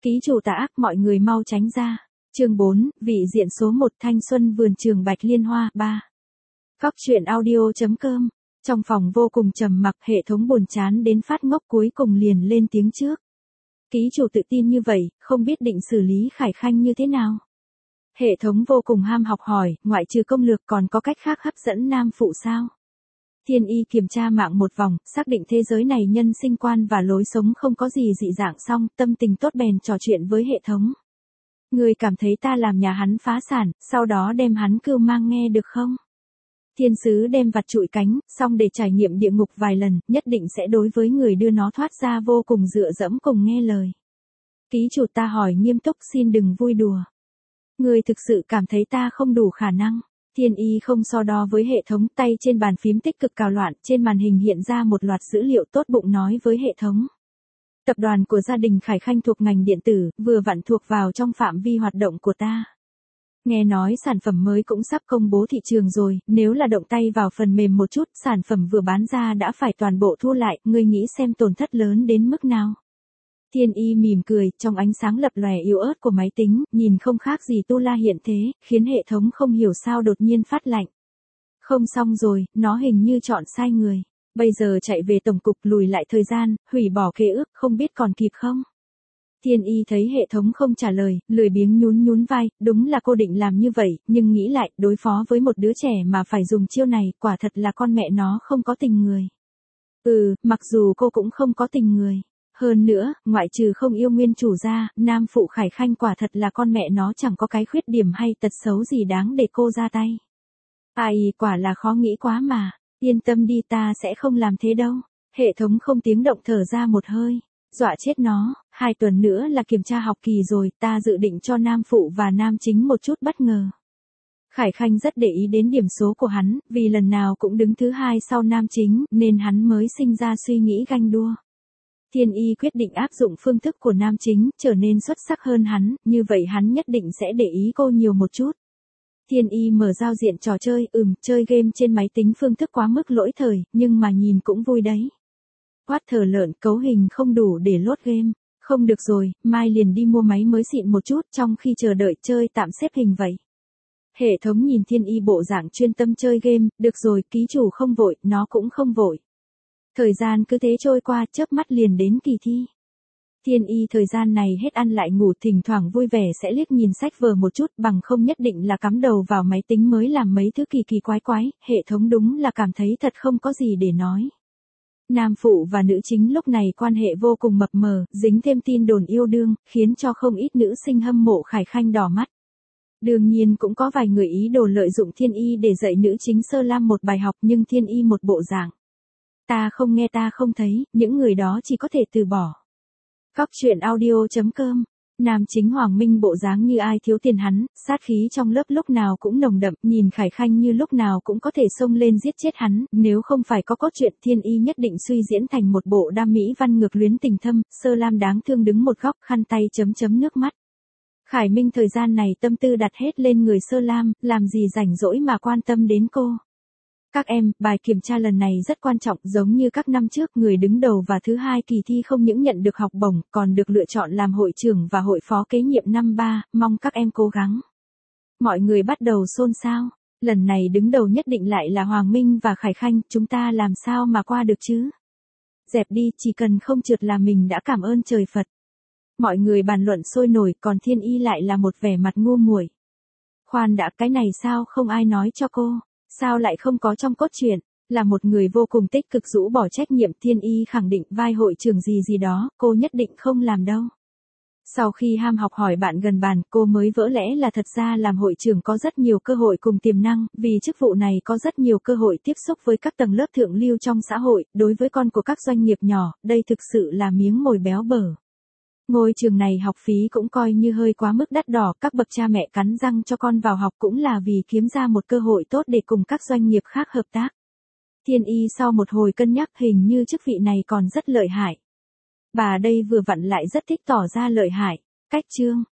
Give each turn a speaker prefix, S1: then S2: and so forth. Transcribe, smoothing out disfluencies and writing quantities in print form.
S1: Ký chủ tà ác, mọi người mau tránh ra. Chương 4, vị diện số 1 thanh xuân vườn trường Bạch Liên Hoa 3. Góc truyện audio.com. Trong phòng vô cùng trầm mặc, hệ thống buồn chán đến phát ngốc cuối cùng liền lên tiếng trước. Ký chủ tự tin như vậy, không biết định xử lý Khải Khanh như thế nào. Hệ thống vô cùng ham học hỏi, ngoại trừ công lược còn có cách khác hấp dẫn nam phụ sao? Thiên Y kiểm tra mạng một vòng, xác định thế giới này nhân sinh quan và lối sống không có gì dị dạng xong, tâm tình tốt bèn trò chuyện với hệ thống. Người cảm thấy ta làm nhà hắn phá sản, sau đó đem hắn cưu mang nghe được không? Thiên sứ đem vặt trụi cánh, xong để trải nghiệm địa ngục vài lần, nhất định sẽ đối với người đưa nó thoát ra vô cùng dựa dẫm cùng nghe lời. Ký chủ ta hỏi nghiêm túc, xin đừng vui đùa. Người thực sự cảm thấy ta không đủ khả năng. Thiên Y không so đo với hệ thống, tay trên bàn phím tích cực cào loạn, trên màn hình hiện ra một loạt dữ liệu, tốt bụng nói với hệ thống. Tập đoàn của gia đình Khải Khanh thuộc ngành điện tử, vừa vặn thuộc vào trong phạm vi hoạt động của ta. Nghe nói sản phẩm mới cũng sắp công bố thị trường rồi, nếu là động tay vào phần mềm một chút, sản phẩm vừa bán ra đã phải toàn bộ thu lại, ngươi nghĩ xem tổn thất lớn đến mức nào. Thiên Y mỉm cười, trong ánh sáng lập lòe yếu ớt của máy tính, nhìn không khác gì tu la hiện thế, khiến hệ thống không hiểu sao đột nhiên phát lạnh. Không xong rồi, nó hình như chọn sai người. Bây giờ chạy về tổng cục lùi lại thời gian, hủy bỏ khế ước, không biết còn kịp không? Thiên Y thấy hệ thống không trả lời, lười biếng nhún nhún vai, đúng là cô định làm như vậy, nhưng nghĩ lại, đối phó với một đứa trẻ mà phải dùng chiêu này, quả thật là con mẹ nó không có tình người. Mặc dù cô cũng không có tình người. Hơn nữa, ngoại trừ không yêu nguyên chủ ra, nam phụ Khải Khanh quả thật là con mẹ nó chẳng có cái khuyết điểm hay tật xấu gì đáng để cô ra tay. Ai, quả là khó nghĩ quá mà. Yên tâm đi, ta sẽ không làm thế đâu. Hệ thống không tiếng động thở ra một hơi. Dọa chết nó, 2 tuần nữa là kiểm tra học kỳ rồi, ta dự định cho nam phụ và nam chính một chút bất ngờ. Khải Khanh rất để ý đến điểm số của hắn, vì lần nào cũng đứng thứ 2 sau nam chính, nên hắn mới sinh ra suy nghĩ ganh đua. Thiên Y quyết định áp dụng phương thức của nam chính, trở nên xuất sắc hơn hắn, như vậy hắn nhất định sẽ để ý cô nhiều một chút. Thiên Y mở giao diện trò chơi, chơi game trên máy tính phương thức quá mức lỗi thời, nhưng mà nhìn cũng vui đấy. Quát thở lợn, cấu hình không đủ để load game. Không được rồi, mai liền đi mua máy mới xịn một chút, trong khi chờ đợi chơi tạm xếp hình vậy. Hệ thống nhìn Thiên Y bộ dạng chuyên tâm chơi game, được rồi, ký chủ không vội, nó cũng không vội. Thời gian cứ thế trôi qua, chớp mắt liền đến kỳ thi. Thiên Y thời gian này hết ăn lại ngủ, thỉnh thoảng vui vẻ sẽ liếc nhìn sách vở một chút, bằng không nhất định là cắm đầu vào máy tính mới làm mấy thứ kỳ kỳ quái quái, hệ thống đúng là cảm thấy thật không có gì để nói. Nam phụ và nữ chính lúc này quan hệ vô cùng mập mờ, dính thêm tin đồn yêu đương, khiến cho không ít nữ sinh hâm mộ Khải Khanh đỏ mắt. Đương nhiên cũng có vài người ý đồ lợi dụng Thiên Y để dạy nữ chính Sơ Lam một bài học, nhưng Thiên Y một bộ dạng. Ta không nghe ta không thấy, những người đó chỉ có thể từ bỏ. Góc truyện audio.com. Nam chính Hoàng Minh bộ dáng như ai thiếu tiền hắn, sát khí trong lớp lúc nào cũng nồng đậm, nhìn Khải Khanh như lúc nào cũng có thể xông lên giết chết hắn, nếu không phải có cốt truyện Thiên Y nhất định suy diễn thành một bộ đam mỹ văn ngược luyến tình thâm, Sơ Lam đáng thương đứng một góc khăn tay chấm nước mắt. Khải Minh thời gian này tâm tư đặt hết lên người Sơ Lam, làm gì rảnh rỗi mà quan tâm đến cô. Các em, bài kiểm tra lần này rất quan trọng, giống như các năm trước, người đứng đầu và thứ 2 kỳ thi không những nhận được học bổng, còn được lựa chọn làm hội trưởng và hội phó kế nhiệm năm 3, mong các em cố gắng. Mọi người bắt đầu xôn xao, lần này đứng đầu nhất định lại là Hoàng Minh và Khải Khanh, chúng ta làm sao mà qua được chứ? Dẹp đi, chỉ cần không trượt là mình đã cảm ơn trời Phật. Mọi người bàn luận sôi nổi, còn Thiên Y lại là một vẻ mặt ngu muội. Khoan đã, cái này sao không ai nói cho cô? Sao lại không có trong cốt truyện? Là một người vô cùng tích cực rũ bỏ trách nhiệm, Thiên Y khẳng định vai hội trưởng gì đó, cô nhất định không làm đâu. Sau khi ham học hỏi bạn gần bàn, cô mới vỡ lẽ là thật ra làm hội trưởng có rất nhiều cơ hội cùng tiềm năng, vì chức vụ này có rất nhiều cơ hội tiếp xúc với các tầng lớp thượng lưu trong xã hội, đối với con của các doanh nghiệp nhỏ, đây thực sự là miếng mồi béo bở. Ngôi trường này học phí cũng coi như hơi quá mức đắt đỏ, các bậc cha mẹ cắn răng cho con vào học cũng là vì kiếm ra một cơ hội tốt để cùng các doanh nghiệp khác hợp tác. Thiên Y sau một hồi cân nhắc hình như chức vị này còn rất lợi hại. Bà đây vừa vặn lại rất thích tỏ ra lợi hại. Cách chương.